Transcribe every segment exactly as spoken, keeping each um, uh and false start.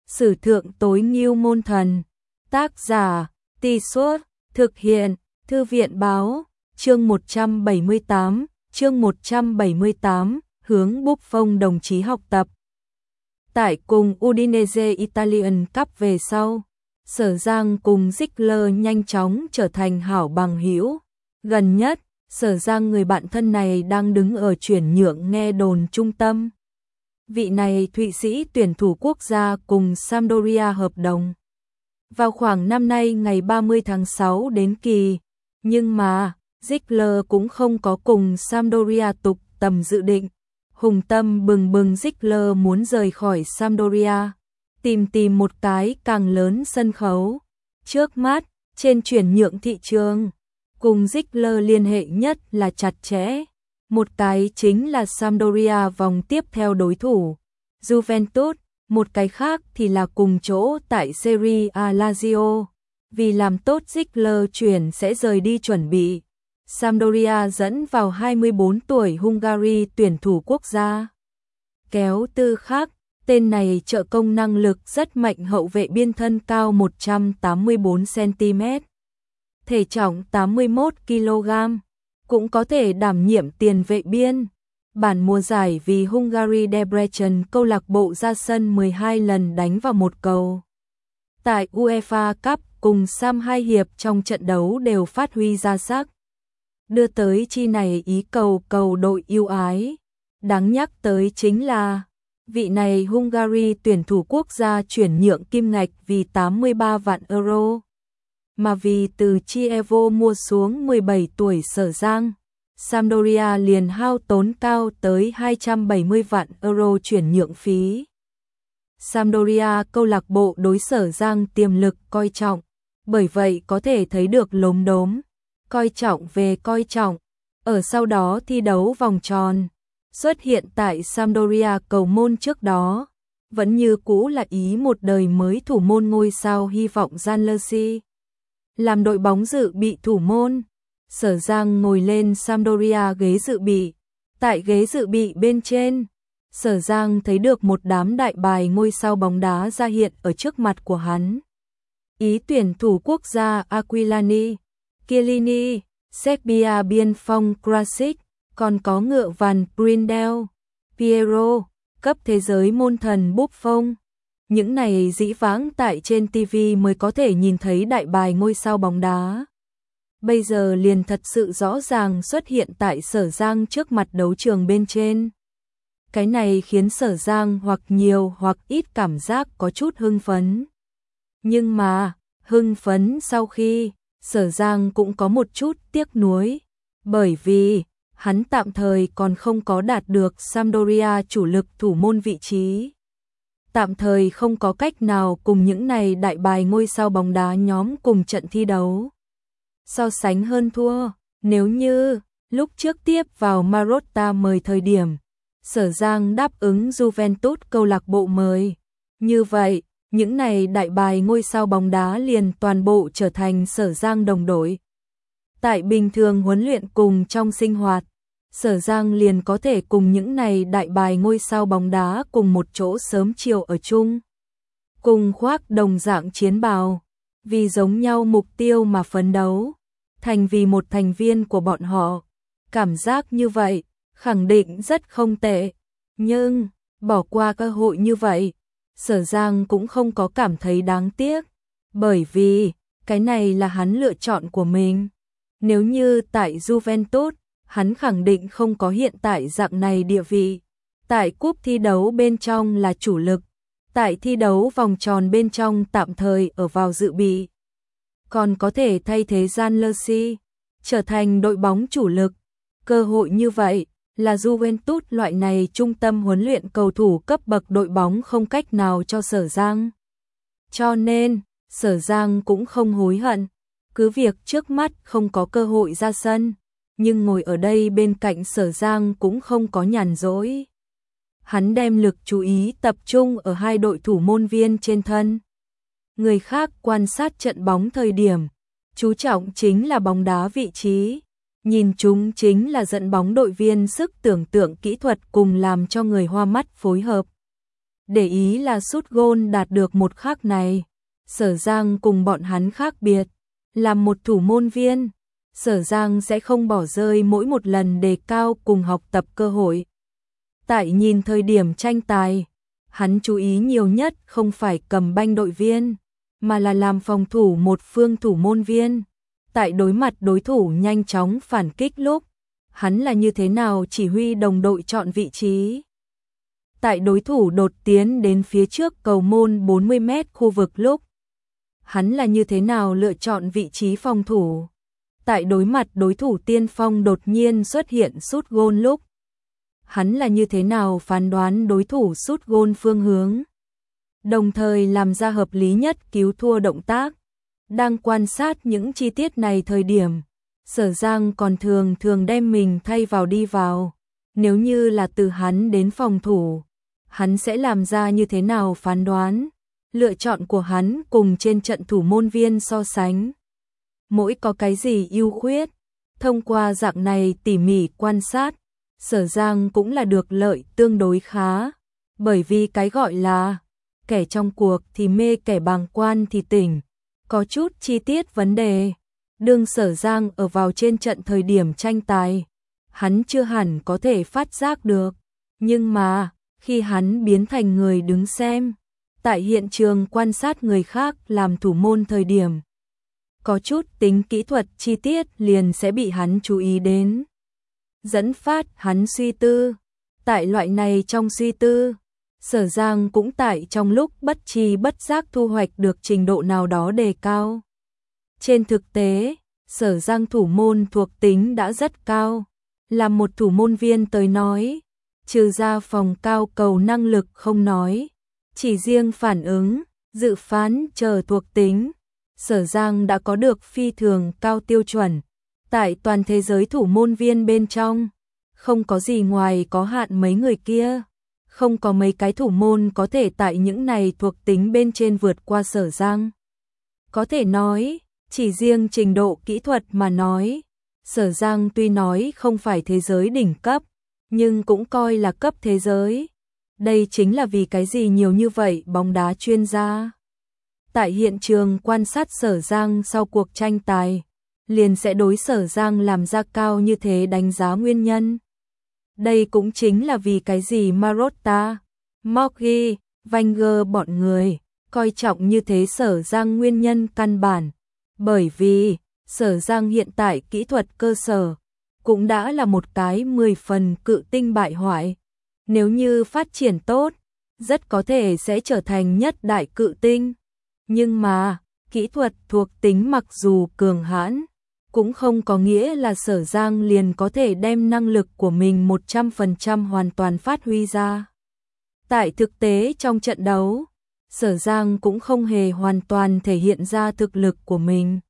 Sử thượng tối ngưu môn thần. Tác giả, Tì Suốt, thực hiện, Thư viện Báo, chương một trăm bảy mươi tám, chương một trăm bảy mươi tám, hướng Buffon đồng chí học tập. Tại cùng Udinese Italian Cup về sau, Sở Giang cùng Ziegler nhanh chóng trở thành hảo bằng hữu. Gần nhất, Sở Giang người bạn thân này đang đứng ở chuyển nhượng nghe đồn trung tâm. Vị này Thụy Sĩ tuyển thủ quốc gia cùng Sampdoria hợp đồng vào khoảng năm nay ngày ba mươi tháng sáu đến kỳ, nhưng mà Ziegler cũng không có cùng Sampdoria tục tầm dự định. Hùng tâm bừng bừng Ziegler muốn rời khỏi Sampdoria, tìm tìm một cái càng lớn sân khấu. Trước mắt, trên chuyển nhượng thị trường, cùng Ziegler liên hệ nhất là chặt chẽ. Một cái chính là Sampdoria vòng tiếp theo đối thủ Juventus, một cái khác thì là cùng chỗ tại Serie A Lazio. Vì làm tốt Ziegler chuyển sẽ rời đi chuẩn bị, Sampdoria dẫn vào hai mươi bốn tuổi Hungary tuyển thủ quốc gia. Kéo tư khác, tên này trợ công năng lực rất mạnh, hậu vệ biên thân cao một trăm tám mươi tư xăng-ti-mét, thể trọng tám mươi mốt ki lô gam, cũng có thể đảm nhiệm tiền vệ biên. Bản mùa giải vì Hungary Debrecen câu lạc bộ ra sân mười hai lần đánh vào một cầu. Tại UEFA Cup cùng Sam hai hiệp trong trận đấu đều phát huy ra sắc. Đưa tới chi này ý cầu cầu đội yêu ái. Đáng nhắc tới chính là vị này Hungary tuyển thủ quốc gia chuyển nhượng kim ngạch vì tám mươi ba vạn euro. Mà vì từ Chievo mua xuống mười bảy tuổi Sở Giang, Sampdoria liền hao tốn cao tới hai trăm bảy mươi vạn euro chuyển nhượng phí. Sampdoria câu lạc bộ đối Sở Giang tiềm lực coi trọng, bởi vậy có thể thấy được lốm đốm, coi trọng về coi trọng. Ở sau đó thi đấu vòng tròn, xuất hiện tại Sampdoria cầu môn trước đó, vẫn như cũ là ý một đời mới thủ môn ngôi sao hy vọng Gianluigi. Làm đội bóng dự bị thủ môn, Sở Giang ngồi lên Sampdoria ghế dự bị. Tại ghế dự bị bên trên, Sở Giang thấy được một đám đại bài ngôi sao bóng đá ra hiện ở trước mặt của hắn. Ý tuyển thủ quốc gia Aquilani, Chiellini, Serbia biên phong Krasic, còn có ngựa vằn Brindel, Piero, cấp thế giới môn thần Buffon. Những này dĩ vãng tại trên ti vi mới có thể nhìn thấy đại bài ngôi sao bóng đá. Bây giờ liền thật sự rõ ràng xuất hiện tại Sở Giang trước mặt đấu trường bên trên. Cái này khiến Sở Giang hoặc nhiều hoặc ít cảm giác có chút hưng phấn. Nhưng mà, hưng phấn sau khi, Sở Giang cũng có một chút tiếc nuối. Bởi vì, hắn tạm thời còn không có đạt được Sampdoria chủ lực thủ môn vị trí. Tạm thời không có cách nào cùng những này đại bài ngôi sao bóng đá nhóm cùng trận thi đấu. So sánh hơn thua, nếu như lúc trước tiếp vào Marotta mời thời điểm, Sở Giang đáp ứng Juventus câu lạc bộ mời. Như vậy, những này đại bài ngôi sao bóng đá liền toàn bộ trở thành Sở Giang đồng đội. Tại bình thường huấn luyện cùng trong sinh hoạt, Sở Giang liền có thể cùng những này đại bài ngôi sao bóng đá cùng một chỗ sớm chiều ở chung. Cùng khoác đồng dạng chiến bào, vì giống nhau mục tiêu mà phấn đấu, thành vì một thành viên của bọn họ. Cảm giác như vậy, khẳng định rất không tệ. Nhưng, bỏ qua cơ hội như vậy, Sở Giang cũng không có cảm thấy đáng tiếc. Bởi vì, cái này là hắn lựa chọn của mình. Nếu như tại Juventus, hắn khẳng định không có hiện tại dạng này địa vị. Tại cúp thi đấu bên trong là chủ lực, tại thi đấu vòng tròn bên trong tạm thời ở vào dự bị. Còn có thể thay thế Gianluigi, trở thành đội bóng chủ lực. Cơ hội như vậy là Juventus loại này trung tâm huấn luyện cầu thủ cấp bậc đội bóng không cách nào cho Sở Giang. Cho nên, Sở Giang cũng không hối hận. Cứ việc trước mắt không có cơ hội ra sân, nhưng ngồi ở đây bên cạnh Sở Giang cũng không có nhàn rỗi. Hắn đem lực chú ý tập trung ở hai đội thủ môn viên trên thân. Người khác quan sát trận bóng thời điểm, chú trọng chính là bóng đá vị trí, nhìn chúng chính là dẫn bóng đội viên sức tưởng tượng kỹ thuật cùng làm cho người hoa mắt phối hợp. Để ý là sút gôn đạt được một khắc này, Sở Giang cùng bọn hắn khác biệt, làm một thủ môn viên, Sở Giang sẽ không bỏ rơi mỗi một lần đề cao cùng học tập cơ hội. Tại nhìn thời điểm tranh tài, hắn chú ý nhiều nhất không phải cầm banh đội viên, mà là làm phòng thủ một phương thủ môn viên. Tại đối mặt đối thủ nhanh chóng phản kích lúc, hắn là như thế nào chỉ huy đồng đội chọn vị trí. Tại đối thủ đột tiến đến phía trước cầu môn bốn mươi mét khu vực lúc, hắn là như thế nào lựa chọn vị trí phòng thủ. Tại đối mặt đối thủ tiên phong đột nhiên xuất hiện sút gôn lúc, hắn là như thế nào phán đoán đối thủ sút gôn phương hướng, đồng thời làm ra hợp lý nhất cứu thua động tác. Đang quan sát những chi tiết này thời điểm, Sở Giang còn thường thường đem mình thay vào đi vào. Nếu như là từ hắn đến phòng thủ, hắn sẽ làm ra như thế nào phán đoán, lựa chọn của hắn cùng trên trận thủ môn viên so sánh. Mỗi có cái gì ưu khuyết, thông qua dạng này tỉ mỉ quan sát, Sở Giang cũng là được lợi tương đối khá, bởi vì cái gọi là kẻ trong cuộc thì mê kẻ bàng quan thì tỉnh, có chút chi tiết vấn đề. Đương Sở Giang ở vào trên trận thời điểm tranh tài, hắn chưa hẳn có thể phát giác được, nhưng mà khi hắn biến thành người đứng xem, tại hiện trường quan sát người khác làm thủ môn thời điểm, có chút tính kỹ thuật chi tiết liền sẽ bị hắn chú ý đến, dẫn phát hắn suy tư. Tại loại này trong suy tư, Sở Giang cũng tại trong lúc bất tri bất giác thu hoạch được trình độ nào đó đề cao. Trên thực tế, Sở Giang thủ môn thuộc tính đã rất cao, là một thủ môn viên tới nói, trừ ra phòng cao cầu năng lực không nói, chỉ riêng phản ứng, dự phán chờ thuộc tính, Sở Giang đã có được phi thường cao tiêu chuẩn. Tại toàn thế giới thủ môn viên bên trong, không có gì ngoài có hạn mấy người kia, không có mấy cái thủ môn có thể tại những này thuộc tính bên trên vượt qua Sở Giang. Có thể nói, chỉ riêng trình độ kỹ thuật mà nói, Sở Giang tuy nói không phải thế giới đỉnh cấp, nhưng cũng coi là cấp thế giới. Đây chính là vì cái gì nhiều như vậy bóng đá chuyên gia tại hiện trường quan sát Sở Giang sau cuộc tranh tài, liền sẽ đối Sở Giang làm ra cao như thế đánh giá nguyên nhân. Đây cũng chính là vì cái gì Marotta, Moggi, Wenger bọn người coi trọng như thế Sở Giang nguyên nhân căn bản, bởi vì Sở Giang hiện tại kỹ thuật cơ sở cũng đã là một cái mười phần cự tinh bại hoại. Nếu như phát triển tốt, rất có thể sẽ trở thành nhất đại cự tinh. Nhưng mà, kỹ thuật thuộc tính mặc dù cường hãn, cũng không có nghĩa là Sở Giang liền có thể đem năng lực của mình một trăm phần trăm hoàn toàn phát huy ra. Tại thực tế trong trận đấu, Sở Giang cũng không hề hoàn toàn thể hiện ra thực lực của mình.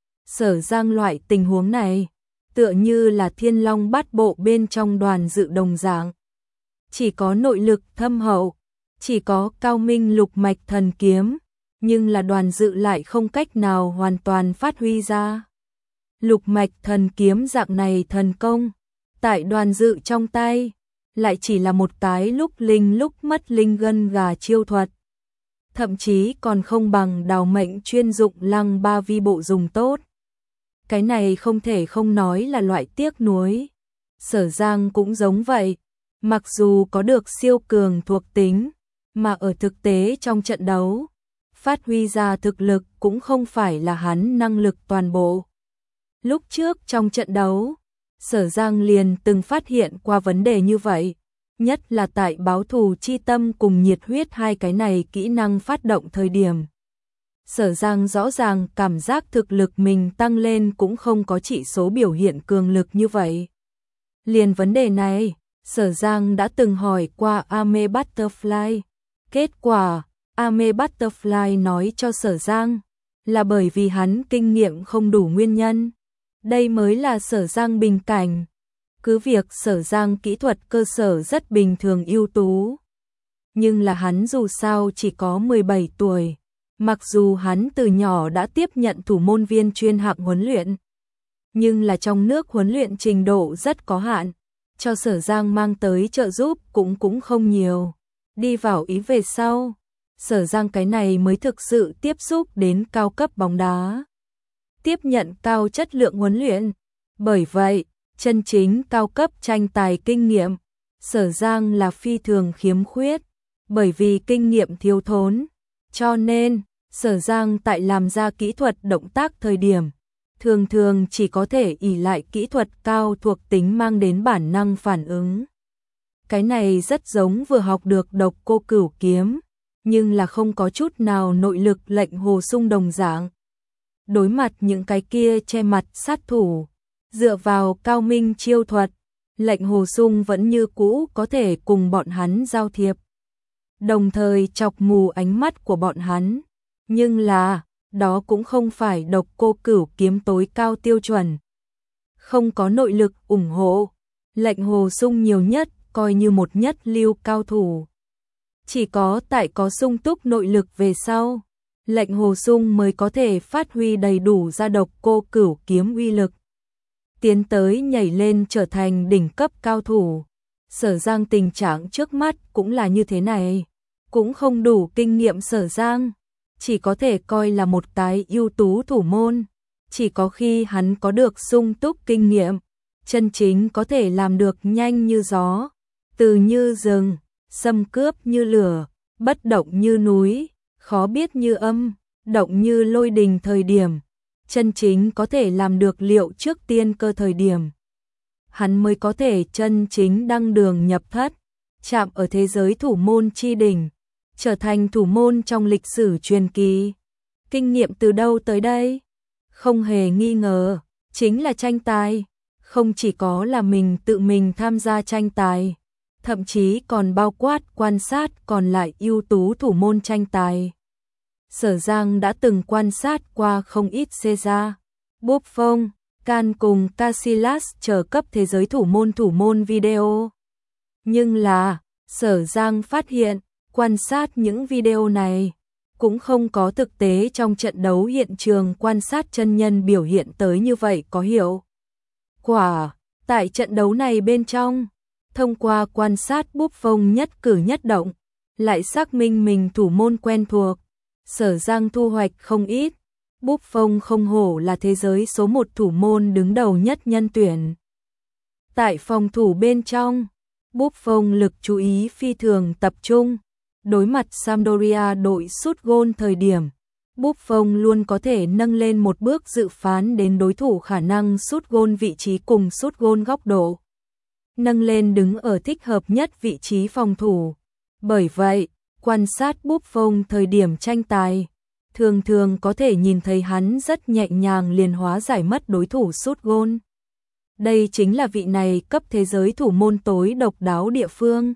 Sở Giang loại tình huống này, tựa như là Thiên Long Bát Bộ bên trong Đoàn Dự đồng dạng. Chỉ có nội lực thâm hậu, chỉ có cao minh lục mạch thần kiếm, nhưng là Đoàn Dự lại không cách nào hoàn toàn phát huy ra. Lục mạch thần kiếm dạng này thần công, tại Đoàn Dự trong tay, lại chỉ là một cái lúc linh lúc mất linh gân gà chiêu thuật. Thậm chí còn không bằng đào mệnh chuyên dụng lăng ba vi bộ dùng tốt. Cái này không thể không nói là loại tiếc nuối. Sở Giang cũng giống vậy, mặc dù có được siêu cường thuộc tính, mà ở thực tế trong trận đấu, phát huy ra thực lực cũng không phải là hắn năng lực toàn bộ. Lúc trước trong trận đấu, Sở Giang liền từng phát hiện qua vấn đề như vậy, nhất là tại báo thù chi tâm cùng nhiệt huyết hai cái này kỹ năng phát động thời điểm. Sở Giang rõ ràng cảm giác thực lực mình tăng lên cũng không có chỉ số biểu hiện cường lực như vậy. Liền vấn đề này, Sở Giang đã từng hỏi qua Ame Butterfly. Kết quả, Ame Butterfly nói cho Sở Giang là bởi vì hắn kinh nghiệm không đủ nguyên nhân. Đây mới là Sở Giang bình cảnh. Cứ việc Sở Giang kỹ thuật cơ sở rất bình thường ưu tú, nhưng là hắn dù sao chỉ có mười bảy tuổi. Mặc dù hắn từ nhỏ đã tiếp nhận thủ môn viên chuyên hạng huấn luyện, nhưng là trong nước huấn luyện trình độ rất có hạn, cho Sở Giang mang tới trợ giúp cũng cũng không nhiều. Đi vào ý về sau, Sở Giang cái này mới thực sự tiếp xúc đến cao cấp bóng đá. Tiếp nhận cao chất lượng huấn luyện. Bởi vậy, chân chính cao cấp tranh tài kinh nghiệm, Sở Giang là phi thường khiếm khuyết, bởi vì kinh nghiệm thiếu thốn. Cho nên, Sở Giang tại làm ra kỹ thuật động tác thời điểm, thường thường chỉ có thể ỷ lại kỹ thuật cao thuộc tính mang đến bản năng phản ứng. Cái này rất giống vừa học được độc cô cửu kiếm, nhưng là không có chút nào nội lực lệnh hồ sung đồng dạng. Đối mặt những cái kia che mặt sát thủ, dựa vào cao minh chiêu thuật, lệnh hồ sung vẫn như cũ có thể cùng bọn hắn giao thiệp, đồng thời chọc mù ánh mắt của bọn hắn. Nhưng là, đó cũng không phải độc cô cửu kiếm tối cao tiêu chuẩn. Không có nội lực ủng hộ, lệnh hồ sung nhiều nhất coi như một nhất lưu cao thủ. Chỉ có tại có sung túc nội lực về sau, lệnh hồ sung mới có thể phát huy đầy đủ ra độc cô cửu kiếm uy lực, tiến tới nhảy lên trở thành đỉnh cấp cao thủ. Sở Giang tình trạng trước mắt cũng là như thế này, cũng không đủ kinh nghiệm. Sở Giang chỉ có thể coi là một cái ưu tú thủ môn, chỉ có khi hắn có được sung túc kinh nghiệm, chân chính có thể làm được nhanh như gió, từ như rừng, xâm cướp như lửa, bất động như núi, khó biết như âm, động như lôi đình thời điểm, chân chính có thể làm được liệu trước tiên cơ thời điểm, hắn mới có thể chân chính đăng đường nhập thất, chạm ở thế giới thủ môn chi đỉnh, trở thành thủ môn trong lịch sử truyền kỳ. Kinh nghiệm từ đâu tới đây? Không hề nghi ngờ, chính là tranh tài. Không chỉ có là mình tự mình tham gia tranh tài, thậm chí còn bao quát quan sát còn lại ưu tú thủ môn tranh tài. Sở Giang đã từng quan sát qua không ít Caesar, Buffon, Can cùng Casillas chờ cấp thế giới thủ môn thủ môn video. Nhưng là, Sở Giang phát hiện, quan sát những video này cũng không có thực tế trong trận đấu hiện trường quan sát chân nhân biểu hiện tới như vậy có hiệu quả. Tại trận đấu này bên trong, thông qua quan sát Buffon nhất cử nhất động, lại xác minh mình thủ môn quen thuộc, Sở Giang thu hoạch không ít. Buffon không hổ là thế giới số một thủ môn đứng đầu nhất nhân tuyển. Tại phòng thủ bên trong, Buffon lực chú ý phi thường tập trung. Đối mặt Sampdoria đội sút gôn thời điểm, Buffon luôn có thể nâng lên một bước dự phán đến đối thủ khả năng sút gôn vị trí cùng sút gôn góc độ, nâng lên đứng ở thích hợp nhất vị trí phòng thủ. Bởi vậy, quan sát Buffon thời điểm tranh tài, thường thường có thể nhìn thấy hắn rất nhẹ nhàng liền hóa giải mất đối thủ sút gôn. Đây chính là vị này cấp thế giới thủ môn tối độc đáo địa phương.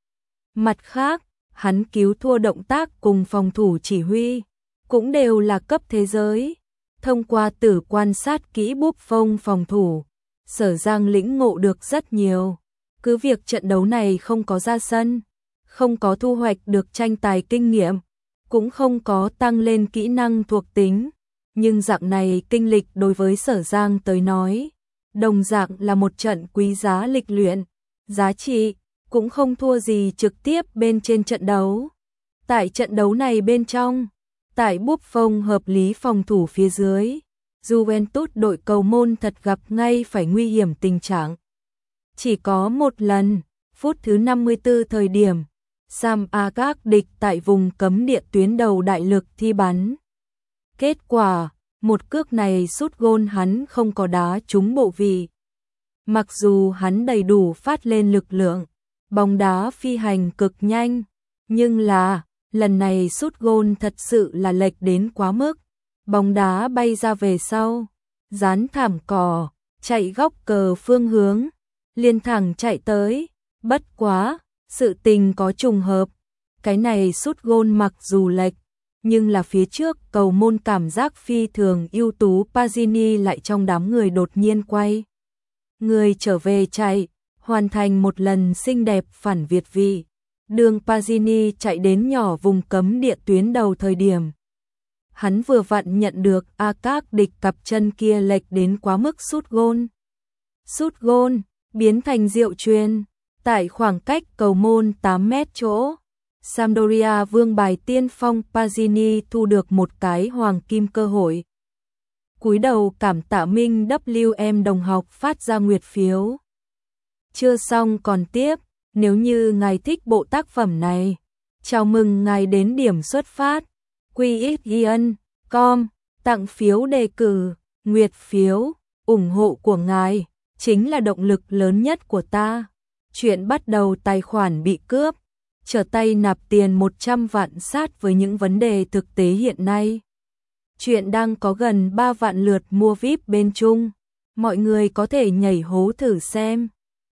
Mặt khác, hắn cứu thua động tác cùng phòng thủ chỉ huy, cũng đều là cấp thế giới. Thông qua tử quan sát kỹ Buffon phòng thủ, Sở Giang lĩnh ngộ được rất nhiều. Cứ việc trận đấu này không có ra sân, không có thu hoạch được tranh tài kinh nghiệm, cũng không có tăng lên kỹ năng thuộc tính, nhưng dạng này kinh lịch đối với Sở Giang tới nói, đồng dạng là một trận quý giá lịch luyện, giá trị cũng không thua gì trực tiếp bên trên trận đấu. Tại trận đấu này bên trong, tại Buffon hợp lý phòng thủ phía dưới, Juventus đội cầu môn thật gặp ngay phải nguy hiểm tình trạng. Chỉ có một lần, phút thứ năm mươi tư thời điểm, Sam Agag địch tại vùng cấm địa tuyến đầu đại lực thi bắn. Kết quả, một cước này sút gôn hắn không có đá trúng bộ vị. Mặc dù hắn đầy đủ phát lên lực lượng, bóng đá phi hành cực nhanh, nhưng là, lần này sút gôn thật sự là lệch đến quá mức. Bóng đá bay ra về sau, dán thảm cỏ, chạy góc cờ phương hướng, liên thẳng chạy tới. Bất quá, sự tình có trùng hợp, cái này sút gôn mặc dù lệch, nhưng là phía trước cầu môn cảm giác phi thường ưu tú Pazzini lại trong đám người đột nhiên quay người trở về chạy, hoàn thành một lần xinh đẹp phản việt vị. Đường Pazzini chạy đến nhỏ vùng cấm địa tuyến đầu thời điểm, hắn vừa vặn nhận được Agag địch cặp chân kia lệch đến quá mức sút gôn. Sút gôn biến thành diệu chuyền tại khoảng cách cầu môn tám mét chỗ. Sampdoria vương bài tiên phong Pazzini thu được một cái hoàng kim cơ hội. Cúi đầu cảm tạ Minh W em đồng học phát ra nguyệt phiếu. Chưa xong còn tiếp, nếu như ngài thích bộ tác phẩm này, chào mừng ngài đến điểm xuất phát quy x gion chấm com tặng phiếu đề cử, nguyệt phiếu, ủng hộ của ngài chính là động lực lớn nhất của ta. Chuyện bắt đầu tài khoản bị cướp, trở tay nạp tiền một trăm vạn sát với những vấn đề thực tế hiện nay. Chuyện đang có gần ba vạn lượt mua víp bên Trung, mọi người có thể nhảy hố thử xem.